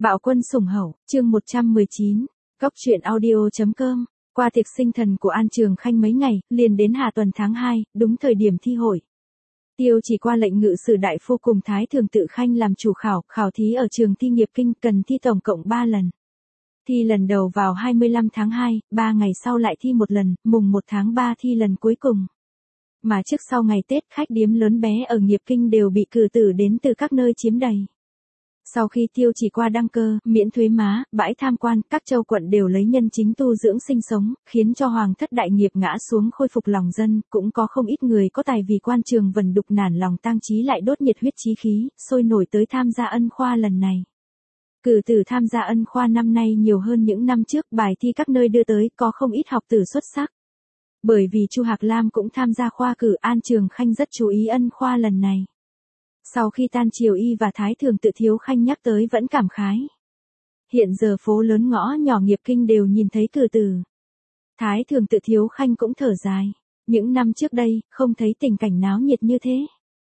Bạo quân sủng hậu, chương 119, Góc truyện audio.com. Qua tiệc sinh thần của An Trường Khanh mấy ngày, liền đến hạ tuần tháng 2, đúng thời điểm thi hội. Tiêu chỉ qua lệnh ngự sử đại phu cùng Thái Thường Tự Khanh làm chủ khảo thí ở trường thi nghiệp kinh, cần thi tổng cộng 3 lần. Thi lần đầu vào 25 tháng 2, 3 ngày sau lại thi một lần, mùng 1 tháng 3 thi lần cuối cùng. Mà trước sau ngày Tết, khách điếm lớn bé ở nghiệp kinh đều bị cử tử đến từ các nơi chiếm đầy. Sau khi Tiêu chỉ qua đăng cơ, miễn thuế má, bãi tham quan, các châu quận đều lấy nhân chính tu dưỡng sinh sống, khiến cho hoàng thất đại nghiệp ngã xuống, khôi phục lòng dân, cũng có không ít người có tài vì quan trường vần đục nản lòng tang chí lại đốt nhiệt huyết chí khí, sôi nổi tới tham gia ân khoa lần này. Cử tử tham gia ân khoa năm nay nhiều hơn những năm trước, bài thi các nơi đưa tới có không ít học tử xuất sắc. Bởi vì Chu Hạc Lam cũng tham gia khoa cử, An Trường Khanh rất chú ý ân khoa lần này. Sau khi tan triều y và Thái Thường Tự Thiếu Khanh nhắc tới vẫn cảm khái. Hiện giờ phố lớn ngõ nhỏ nghiệp kinh đều nhìn thấy cử tử. Thái Thường Tự Thiếu Khanh cũng thở dài. Những năm trước đây, không thấy tình cảnh náo nhiệt như thế.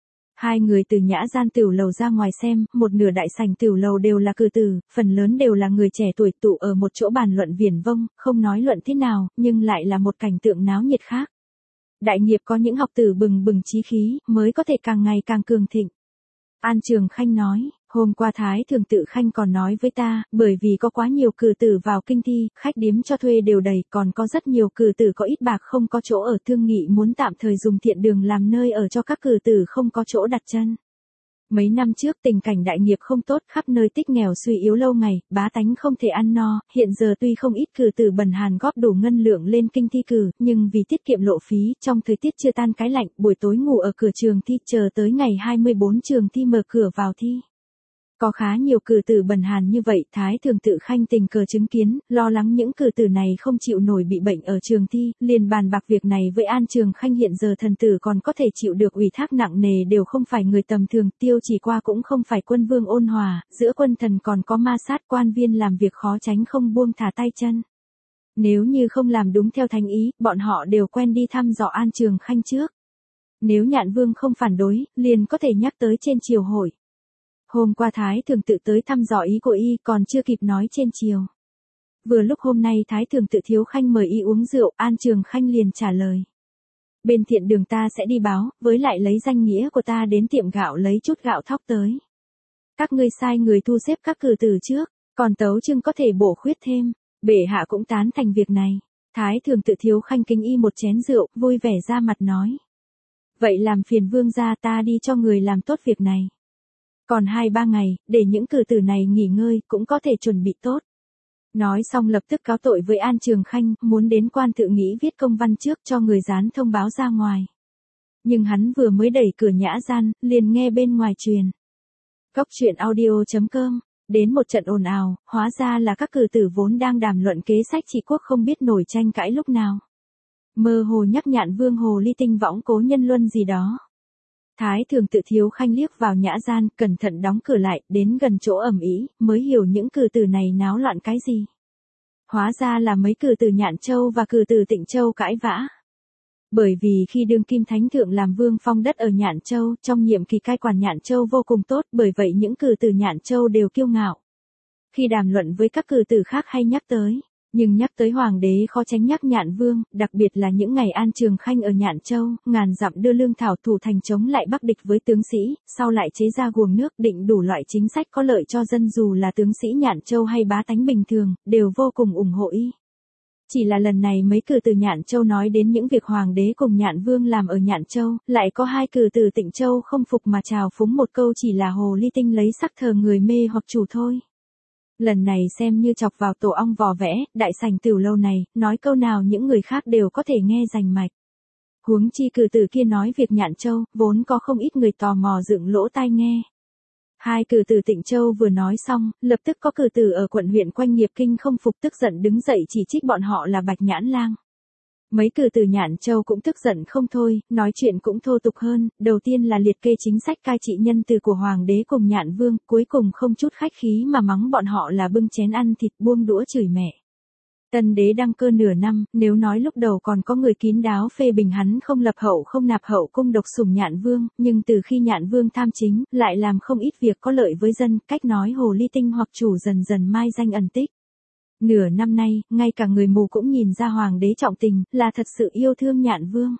Hai người từ nhã gian tiểu lầu ra ngoài xem, một nửa đại sảnh tiểu lầu đều là cử tử, phần lớn đều là người trẻ tuổi tụ ở một chỗ bàn luận viển vông, không nói luận thế nào, nhưng lại là một cảnh tượng náo nhiệt khác. Đại nghiệp có những học tử bừng bừng chí khí, mới có thể càng ngày càng cường thịnh. An Trường Khanh nói, hôm qua Thái Thường Tự Khanh còn nói với ta, bởi vì có quá nhiều cử tử vào kinh thi, khách điếm cho thuê đều đầy, còn có rất nhiều cử tử có ít bạc không có chỗ ở, thương nghị muốn tạm thời dùng thiện đường làm nơi ở cho các cử tử không có chỗ đặt chân. Mấy năm trước tình cảnh đại nghiệp không tốt, khắp nơi tích nghèo suy yếu lâu ngày, bá tánh không thể ăn no, hiện giờ tuy không ít cử tử bần hàn góp đủ ngân lượng lên kinh thi cử, nhưng vì tiết kiệm lộ phí, trong thời tiết chưa tan cái lạnh, buổi tối ngủ ở cửa trường thi chờ tới ngày 24 trường thi mở cửa vào thi. Có khá nhiều cử tử bần hàn như vậy, Thái Thường Tự Khanh tình cờ chứng kiến, lo lắng những cử tử này không chịu nổi bị bệnh ở trường thi, liền bàn bạc việc này với An Trường Khanh. Hiện giờ thần tử còn có thể chịu được ủy thác nặng nề đều không phải người tầm thường, Tiêu chỉ qua cũng không phải quân vương ôn hòa, giữa quân thần còn có ma sát, quan viên làm việc khó tránh không buông thả tay chân. Nếu như không làm đúng theo thánh ý, bọn họ đều quen đi thăm dò An Trường Khanh trước. Nếu Nhạn Vương không phản đối, liền có thể nhắc tới trên triều hội. Hôm qua Thái Thường Tự tới thăm dò ý của y, còn chưa kịp nói trên triều. Vừa lúc hôm nay Thái Thường Tự Thiếu Khanh mời y uống rượu, An Trường Khanh liền trả lời. Bên thiện đường ta sẽ đi báo, với lại lấy danh nghĩa của ta đến tiệm gạo lấy chút gạo thóc tới. Các ngươi sai người thu xếp các cử tử trước, còn tấu chương có thể bổ khuyết thêm. Bệ hạ cũng tán thành việc này. Thái Thường Tự Thiếu Khanh kính y một chén rượu, vui vẻ ra mặt nói. Vậy làm phiền vương gia, ta đi cho người làm tốt việc này. Còn 2-3 ngày, để những cử tử này nghỉ ngơi, cũng có thể chuẩn bị tốt. Nói xong lập tức cáo tội với An Trường Khanh, muốn đến quan tự nghĩ viết công văn trước cho người dán thông báo ra ngoài. Nhưng hắn vừa mới đẩy cửa nhã gian, liền nghe bên ngoài truyền. Góc truyện audio.com, đến một trận ồn ào, hóa ra là các cử tử vốn đang đàm luận kế sách trị quốc không biết nổi tranh cãi lúc nào. Mơ hồ nhắc Nhạn Vương hồ ly tinh võng cố nhân luân gì đó. Thái Thường Tự Thiếu Khanh liếc vào nhã gian, cẩn thận đóng cửa lại, đến gần chỗ ầm ĩ, mới hiểu những cử tử này náo loạn cái gì. Hóa ra là mấy cử tử Nhạn Châu và cử tử Tịnh Châu cãi vã. Bởi vì khi đương kim thánh thượng làm vương phong đất ở Nhạn Châu, trong nhiệm kỳ cai quản Nhạn Châu vô cùng tốt, bởi vậy những cử tử Nhạn Châu đều kiêu ngạo. Khi đàm luận với các cử tử khác hay nhắc tới, nhưng nhắc tới hoàng đế khó tránh nhắc Nhạn Vương, đặc biệt là những ngày An Trường Khanh ở Nhạn Châu, ngàn dặm đưa lương thảo thủ thành chống lại bắc địch với tướng sĩ, sau lại chế ra guồng nước, định đủ loại chính sách có lợi cho dân, dù là tướng sĩ Nhạn Châu hay bá tánh bình thường, đều vô cùng ủng hộ y. Chỉ là lần này mấy cử tử Nhạn Châu nói đến những việc hoàng đế cùng Nhạn Vương làm ở Nhạn Châu, lại có 2 cử tử Tịnh Châu không phục mà trào phúng một câu chỉ là hồ ly tinh lấy sắc thờ người mê hoặc chủ thôi. Lần này xem như chọc vào tổ ong vò vẽ, đại sảnh tiểu lâu này, nói câu nào những người khác đều có thể nghe rành mạch. Huống chi cử tử kia nói việc Nhạn Châu, vốn có không ít người tò mò dựng lỗ tai nghe. 2 cử tử Tịnh Châu vừa nói xong, lập tức có cử tử ở quận huyện quanh nghiệp kinh không phục, tức giận đứng dậy chỉ trích bọn họ là Bạch Nhãn Lang. Mấy cử tử Nhạn Châu cũng tức giận không thôi, nói chuyện cũng thô tục hơn, đầu tiên là liệt kê chính sách cai trị nhân từ của hoàng đế cùng Nhạn Vương, cuối cùng không chút khách khí mà mắng bọn họ là bưng chén ăn thịt buông đũa chửi mẹ. Tân đế đăng cơ nửa năm, nếu nói lúc đầu còn có người kín đáo phê bình hắn không lập hậu không nạp hậu cung độc sủng Nhạn Vương, nhưng từ khi Nhạn Vương tham chính, lại làm không ít việc có lợi với dân, cách nói hồ ly tinh hoặc chủ dần dần mai danh ẩn tích. Nửa năm nay, ngay cả người mù cũng nhìn ra hoàng đế trọng tình, là thật sự yêu thương Nhạn Vương.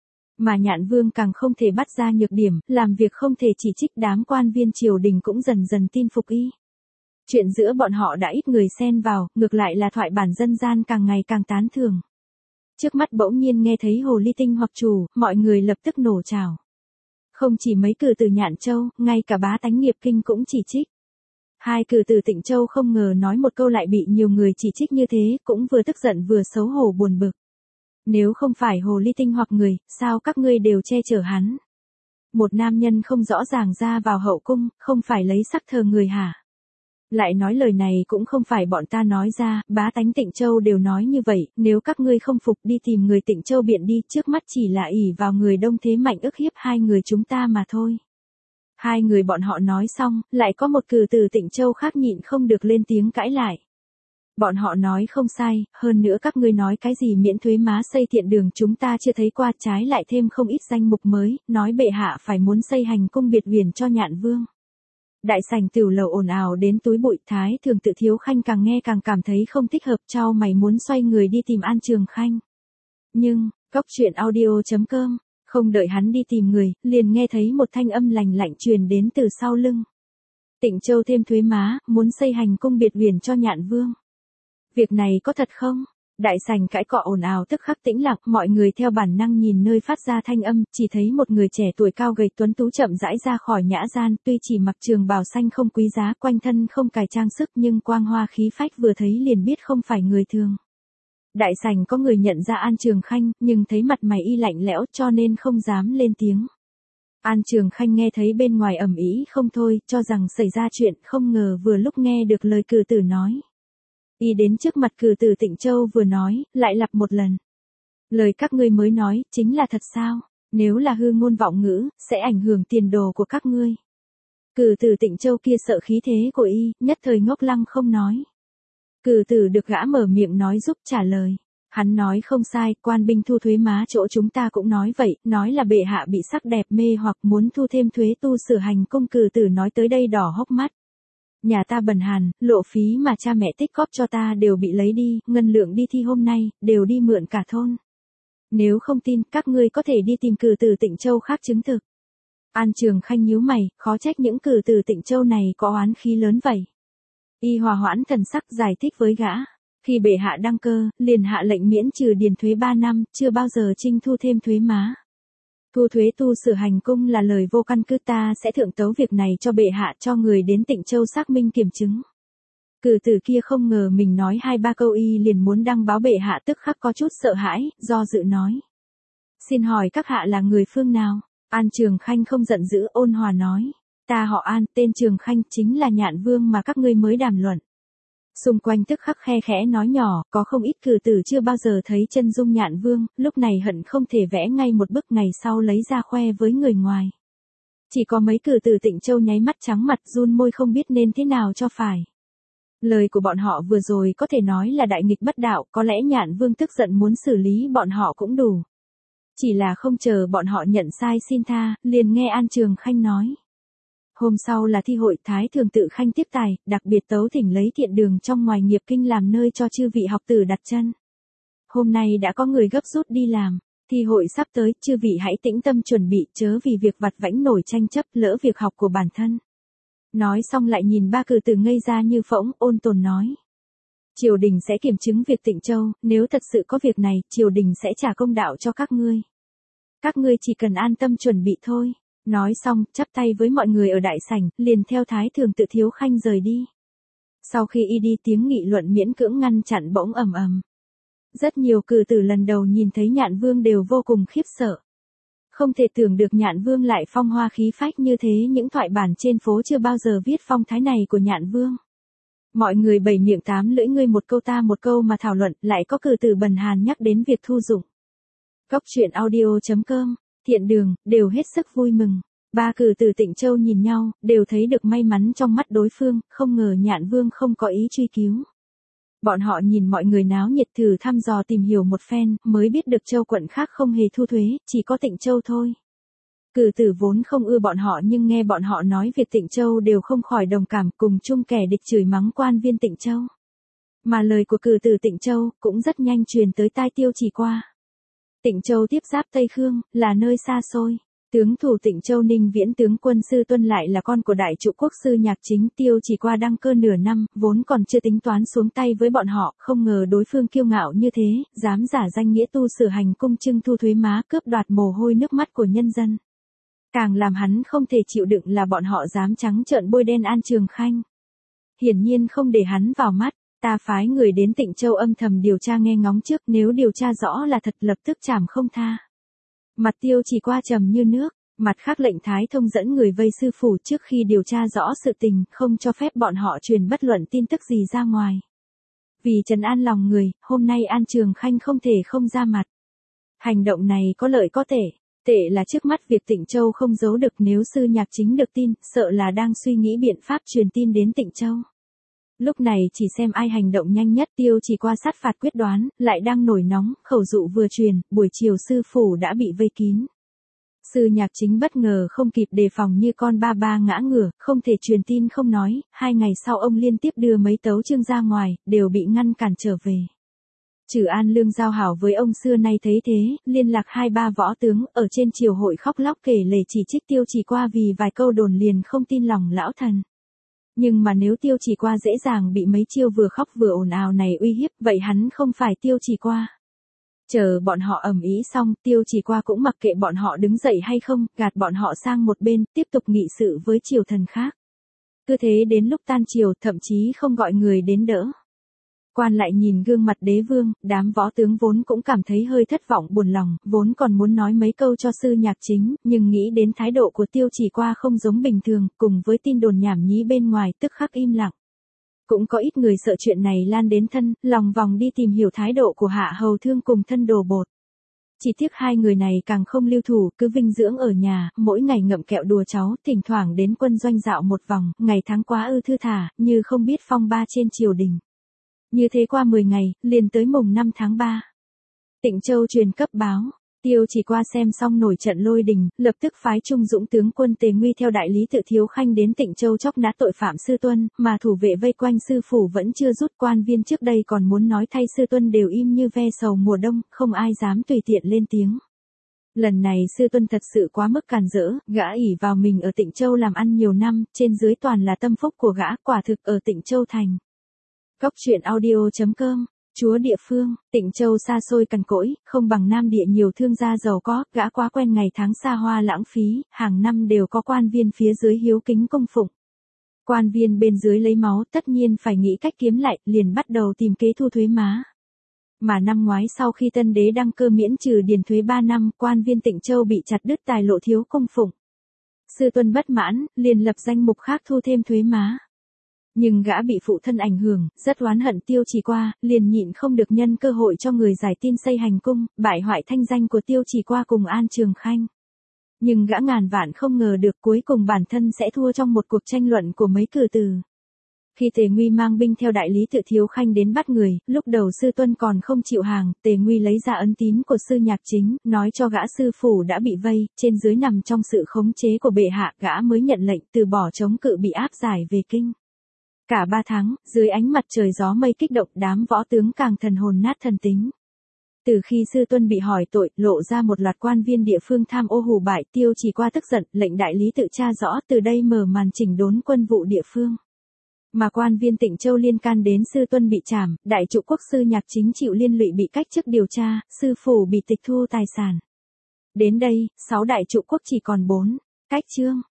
Mà Nhạn Vương càng không thể bắt ra nhược điểm, làm việc không thể chỉ trích, đám quan viên triều đình cũng dần dần tin phục y. Chuyện giữa bọn họ đã ít người xen vào, ngược lại là thoại bản dân gian càng ngày càng tán thưởng. Trước mắt bỗng nhiên nghe thấy hồ ly tinh hoặc chủ, mọi người lập tức nổ trào. Không chỉ mấy cử từ Nhạn Châu, ngay cả bá tánh Nghiệp Kinh cũng chỉ trích. Hai cử từ Tịnh Châu không ngờ nói một câu lại bị nhiều người chỉ trích như thế, cũng vừa tức giận vừa xấu hổ buồn bực. Nếu không phải hồ ly tinh hoặc người, sao các ngươi đều che chở hắn? Một nam nhân không rõ ràng ra vào hậu cung, không phải lấy sắc thờ người hả? Lại nói lời này cũng không phải bọn ta nói ra, bá tánh Tịnh Châu đều nói như vậy, nếu các ngươi không phục đi tìm người Tịnh Châu biện đi, trước mắt chỉ là ỷ vào người đông thế mạnh ức hiếp hai người chúng ta mà thôi. Hai người bọn họ nói xong, lại có một cử từ Tịnh Châu khác nhịn không được lên tiếng cãi lại. Bọn họ nói không sai, hơn nữa các ngươi nói cái gì miễn thuế má xây thiện đường chúng ta chưa thấy qua, trái lại thêm không ít danh mục mới, nói bệ hạ phải muốn xây hành cung biệt huyền cho Nhạn Vương. Đại sảnh tiểu lầu ồn ào đến túi bụi, Thái Thường Tự Thiếu Khanh càng nghe càng cảm thấy không thích hợp, chau mày muốn xoay người đi tìm An Trường Khanh. Nhưng, Cóc Truyện Audio.com, không đợi hắn đi tìm người, liền nghe thấy một thanh âm lành lạnh truyền đến từ sau lưng. Tịnh Châu thêm thuế má, muốn xây hành cung biệt huyền cho Nhạn Vương. Việc này có thật không? Đại sảnh cãi cọ ồn ào tức khắc tĩnh lặng, mọi người theo bản năng nhìn nơi phát ra thanh âm, chỉ thấy một người trẻ tuổi cao gầy tuấn tú chậm rãi ra khỏi nhã gian, tuy chỉ mặc trường bào xanh không quý giá, quanh thân không cài trang sức nhưng quang hoa khí phách vừa thấy liền biết không phải người thường. Đại sảnh có người nhận ra An Trường Khanh, nhưng thấy mặt mày y lạnh lẽo cho nên không dám lên tiếng. An Trường Khanh nghe thấy bên ngoài ầm ĩ không thôi, cho rằng xảy ra chuyện, không ngờ vừa lúc nghe được lời cử tử nói. Y đến trước mặt cử tử Tịnh Châu vừa nói, lại lặp một lần. Lời các ngươi mới nói, chính là thật sao? Nếu là hư ngôn vọng ngữ, sẽ ảnh hưởng tiền đồ của các ngươi. Cử tử Tịnh Châu kia sợ khí thế của y, nhất thời ngốc lăng không nói. Cử tử được gã mở miệng nói giúp trả lời. Hắn nói không sai, quan binh thu thuế má chỗ chúng ta cũng nói vậy, nói là bệ hạ bị sắc đẹp mê hoặc muốn thu thêm thuế tu sửa hành cung. Cử tử nói tới đây đỏ hốc mắt. Nhà ta bần hàn, lộ phí mà cha mẹ tích góp cho ta đều bị lấy đi, ngân lượng đi thi hôm nay, đều đi mượn cả thôn. Nếu không tin, các ngươi có thể đi tìm cử tử Tịnh Châu khác chứng thực. An Trường Khanh nhíu mày, khó trách những cử tử Tịnh Châu này có oán khí lớn vậy. Y hòa hoãn thần sắc giải thích với gã. Khi bệ hạ đăng cơ, liền hạ lệnh miễn trừ điền thuế 3 năm, chưa bao giờ trinh thu thêm thuế má. Thu thuế tu sửa hành cung là lời vô căn cứ, ta sẽ thượng tấu việc này cho bệ hạ, cho người đến Tịnh Châu xác minh kiểm chứng. Cử tử kia không ngờ mình nói 2-3 câu y liền muốn đăng báo bệ hạ, tức khắc có chút sợ hãi, do dự nói. Xin hỏi các hạ là người phương nào? An Trường Khanh không giận dữ, ôn hòa nói. Ta họ An, tên Trường Khanh, chính là Nhạn Vương mà các ngươi mới đàm luận. Xung quanh tức khắc khe khẽ nói nhỏ, có không ít cử tử chưa bao giờ thấy chân dung Nhạn Vương, lúc này hận không thể vẽ ngay một bức ngày sau lấy ra khoe với người ngoài. Chỉ có mấy cử tử Tịnh Châu nháy mắt trắng mặt run môi không biết nên thế nào cho phải. Lời của bọn họ vừa rồi có thể nói là đại nghịch bất đạo, có lẽ Nhạn Vương tức giận muốn xử lý bọn họ cũng đủ. Chỉ là không chờ bọn họ nhận sai xin tha, liền nghe An Trường Khanh nói. Hôm sau là thi hội, Thái Thường Tự Khanh tiếp tài, đặc biệt tấu thỉnh lấy thiện đường trong ngoài Nghiệp Kinh làm nơi cho chư vị học tử đặt chân. Hôm nay đã có người gấp rút đi làm, thi hội sắp tới, chư vị hãy tĩnh tâm chuẩn bị, chớ vì việc vặt vãnh nổi tranh chấp, lỡ việc học của bản thân. Nói xong lại nhìn ba cử tử ngây ra như phỗng, ôn tồn nói. Triều đình sẽ kiểm chứng việc Tịnh Châu, nếu thật sự có việc này, triều đình sẽ trả công đạo cho các ngươi. Các ngươi chỉ cần an tâm chuẩn bị thôi. Nói xong, chắp tay với mọi người ở đại sảnh, liền theo Thái Thường Tự Thiếu Khanh rời đi. Sau khi y đi, tiếng nghị luận miễn cưỡng ngăn chặn bỗng ầm ầm. Rất nhiều cử tử lần đầu nhìn thấy Nhạn Vương đều vô cùng khiếp sợ. Không thể tưởng được Nhạn Vương lại phong hoa khí phách như thế, những thoại bản trên phố chưa bao giờ viết phong thái này của Nhạn Vương. Mọi người bảy miệng tám lưỡi, ngươi một câu ta một câu mà thảo luận, lại có cử tử bần hàn nhắc đến việc thu dụng. Cóc Truyện Audio.com, Thiện Đường, đều hết sức vui mừng. Ba cử tử Tịnh Châu nhìn nhau, đều thấy được may mắn trong mắt đối phương, không ngờ Nhạn Vương không có ý truy cứu. Bọn họ nhìn mọi người náo nhiệt thử thăm dò tìm hiểu một phen, mới biết được Châu quận khác không hề thu thuế, chỉ có Tịnh Châu thôi. Cử tử vốn không ưa bọn họ nhưng nghe bọn họ nói việc Tịnh Châu đều không khỏi đồng cảm, cùng chung kẻ địch chửi mắng quan viên Tịnh Châu. Mà lời của cử tử Tịnh Châu cũng rất nhanh truyền tới tai Tiêu Chỉ Qua. Tịnh Châu tiếp giáp Tây Khương, là nơi xa xôi. Tướng thủ Tịnh Châu Ninh Viễn tướng quân Sư Tuân lại là con của đại trụ quốc sư Nhạc Chính. Tiêu Chỉ Qua đăng cơ nửa năm, vốn còn chưa tính toán xuống tay với bọn họ, không ngờ đối phương kiêu ngạo như thế, dám giả danh nghĩa tu sửa hành cung trưng thu thuế má, cướp đoạt mồ hôi nước mắt của nhân dân. Càng làm hắn không thể chịu đựng là bọn họ dám trắng trợn bôi đen An Trường Khanh. Hiển nhiên không để hắn vào mắt, ta phái người đến Tịnh Châu âm thầm điều tra nghe ngóng trước, nếu điều tra rõ là thật lập tức trảm không tha. Mặt Tiêu Chỉ Qua trầm như nước, mặt khác lệnh Thái Thông dẫn người vây sư phủ trước khi điều tra rõ sự tình, không cho phép bọn họ truyền bất luận tin tức gì ra ngoài. Vì trấn an lòng người, hôm nay An Trường Khanh không thể không ra mặt. Hành động này có lợi có tệ. Tệ là trước mắt việc Tịnh Châu không giấu được, nếu sư Nhạc Chính được tin, sợ là đang suy nghĩ biện pháp truyền tin đến Tịnh Châu. Lúc này chỉ xem ai hành động nhanh nhất. Tiêu Chỉ Qua sát phạt quyết đoán, lại đang nổi nóng, khẩu dụ vừa truyền, buổi chiều sư phủ đã bị vây kín. Sư Nhạc Chính bất ngờ không kịp đề phòng như con ba ba ngã ngửa, không thể truyền tin không nói, 2 ngày sau ông liên tiếp đưa mấy tấu chương ra ngoài, đều bị ngăn cản trở về. Trừ An Lương giao hảo với ông xưa nay thấy thế, liên lạc 2-3 võ tướng, ở trên triều hội khóc lóc kể lể chỉ trích Tiêu Chỉ Qua vì vài câu đồn liền không tin lòng lão thần. Nhưng mà nếu Tiêu Chỉ Qua dễ dàng bị mấy chiêu vừa khóc vừa ồn ào này uy hiếp, vậy hắn không phải Tiêu Chỉ Qua. Chờ bọn họ ầm ĩ xong, Tiêu Chỉ Qua cũng mặc kệ bọn họ đứng dậy hay không, gạt bọn họ sang một bên, tiếp tục nghị sự với triều thần khác. Cứ thế đến lúc tan triều, thậm chí không gọi người đến đỡ. Quan lại nhìn gương mặt đế vương, đám võ tướng vốn cũng cảm thấy hơi thất vọng buồn lòng, vốn còn muốn nói mấy câu cho sư Nhạc Chính, nhưng nghĩ đến thái độ của Tiêu Chỉ Qua không giống bình thường, cùng với tin đồn nhảm nhí bên ngoài, tức khắc im lặng. Cũng có ít người sợ chuyện này lan đến thân, lòng vòng đi tìm hiểu thái độ của Hạ Hầu Thương cùng thân đồ bột. Chỉ tiếc hai người này càng không lưu thủ, cứ vinh dưỡng ở nhà, mỗi ngày ngậm kẹo đùa cháu, thỉnh thoảng đến quân doanh dạo một vòng, ngày tháng quá ư thư thả, như không biết phong ba trên triều đình. Như thế qua 10 ngày, liền tới mùng 5 tháng 3. Tịnh Châu truyền cấp báo, Tiêu Chỉ Qua xem xong nổi trận lôi đình, lập tức phái Trung Dũng tướng quân Tề Nguy theo đại lý Tự Thiếu Khanh đến Tịnh Châu chóc nát tội phạm Sư Tuân, mà thủ vệ vây quanh sư phủ vẫn chưa rút. Quan viên trước đây còn muốn nói thay Sư Tuân đều im như ve sầu mùa đông, không ai dám tùy tiện lên tiếng. Lần này Sư Tuân thật sự quá mức càn rỡ, gã ỷ vào mình ở Tịnh Châu làm ăn nhiều năm, trên dưới toàn là tâm phúc của gã, quả thực ở Tịnh Châu thành. Cóc truyện audio.com, chúa địa phương, Tịnh Châu xa xôi cằn cỗi, không bằng Nam Địa nhiều thương gia giàu có, gã quá quen ngày tháng xa hoa lãng phí, hàng năm đều có quan viên phía dưới hiếu kính cung phụng. Quan viên bên dưới lấy máu, tất nhiên phải nghĩ cách kiếm lại, liền bắt đầu tìm kế thu thuế má. Mà năm ngoái sau khi tân đế đăng cơ miễn trừ điền thuế 3 năm, quan viên Tịnh Châu bị chặt đứt tài lộ thiếu cung phụng. Sư Tuân bất mãn, liền lập danh mục khác thu thêm thuế má. Nhưng gã bị phụ thân ảnh hưởng, rất oán hận Tiêu Chỉ Qua, liền nhịn không được nhân cơ hội cho người giải tin xây hành cung, bại hoại thanh danh của Tiêu Chỉ Qua cùng An Trường Khanh. Nhưng gã ngàn vạn không ngờ được cuối cùng bản thân sẽ thua trong một cuộc tranh luận của mấy cử tử. Khi Tề Nguy mang binh theo đại lý Tự Thiếu Khanh đến bắt người, lúc đầu Sư Tuân còn không chịu hàng, Tề Nguy lấy ra ấn tín của sư Nhạc Chính, nói cho gã sư phủ đã bị vây, trên dưới nằm trong sự khống chế của bệ hạ, gã mới nhận lệnh từ bỏ chống cự bị áp giải về kinh. Cả 3 tháng, dưới ánh mặt trời gió mây kích động, đám võ tướng càng thần hồn nát thần tính. Từ khi Sư Tuân bị hỏi tội, lộ ra một loạt quan viên địa phương tham ô hủ bại, Tiêu Chỉ Qua tức giận, lệnh đại lý tự tra rõ, từ đây mở màn chỉnh đốn quân vụ địa phương. Mà quan viên Tịnh Châu liên can đến Sư Tuân bị trảm, đại trụ quốc sư Nhạc Chính chịu liên lụy bị cách chức điều tra, sư phủ bị tịch thu tài sản. Đến đây, 6 đại trụ quốc chỉ còn 4 cách chương.